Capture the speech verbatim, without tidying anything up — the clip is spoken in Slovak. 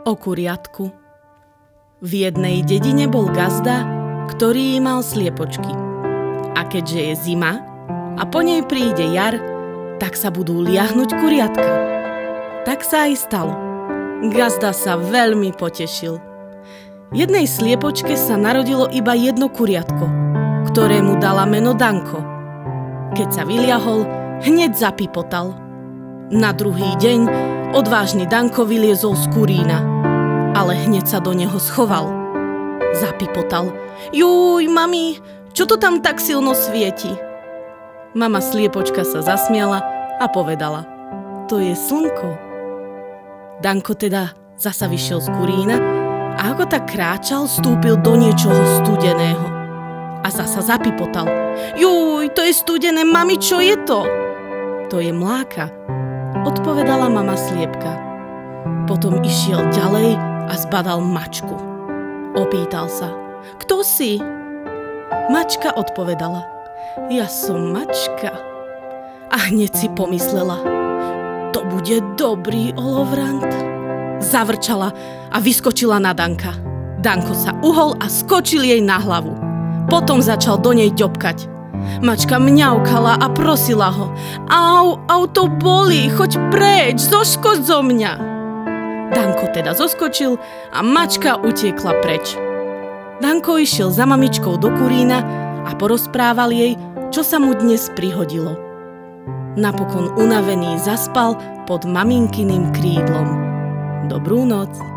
O kuriatku. V jednej dedine bol gazda, ktorý mal sliepočky. A keďže je zima a po nej príde jar, tak sa budú liahnuť kuriatka. Tak sa aj stalo. Gazda sa veľmi potešil. Jednej sliepočke sa narodilo iba jedno kuriatko, ktorému dala meno Danko. Keď sa vyliahol, hneď zapipotal. Na druhý deň odvážny Danko vyliezol z kurína, ale hneď sa do neho schoval. Zapipotal. Júj, mami, čo to tam tak silno svieti? Mama sliepočka sa zasmiala a povedala: To je slnko. Danko teda zasa vyšiel z kurína a ako tak kráčal, vstúpil do niečoho studeného. A zasa zapipotal. Júj, to je studené, mami, čo je to? To je mláka, odpovedala mama sliepka. Potom išiel ďalej a zbadal mačku. Opýtal sa: Kto si? Mačka odpovedala: Ja som mačka. A hneď si pomyslela: To bude dobrý olovrant. Zavrčala a vyskočila na Danka. Danko sa uhol a skočil jej na hlavu. Potom začal do nej ďobkať. Mačka mňaukala a prosila ho: Au, au, to bolí, choď preč, zoskoč zo mňa. Danko teda zoskočil a mačka utiekla preč. Danko išiel za mamičkou do kurína a porozprával jej, čo sa mu dnes prihodilo. Napokon unavený zaspal pod maminkyným krídlom. Dobrú noc.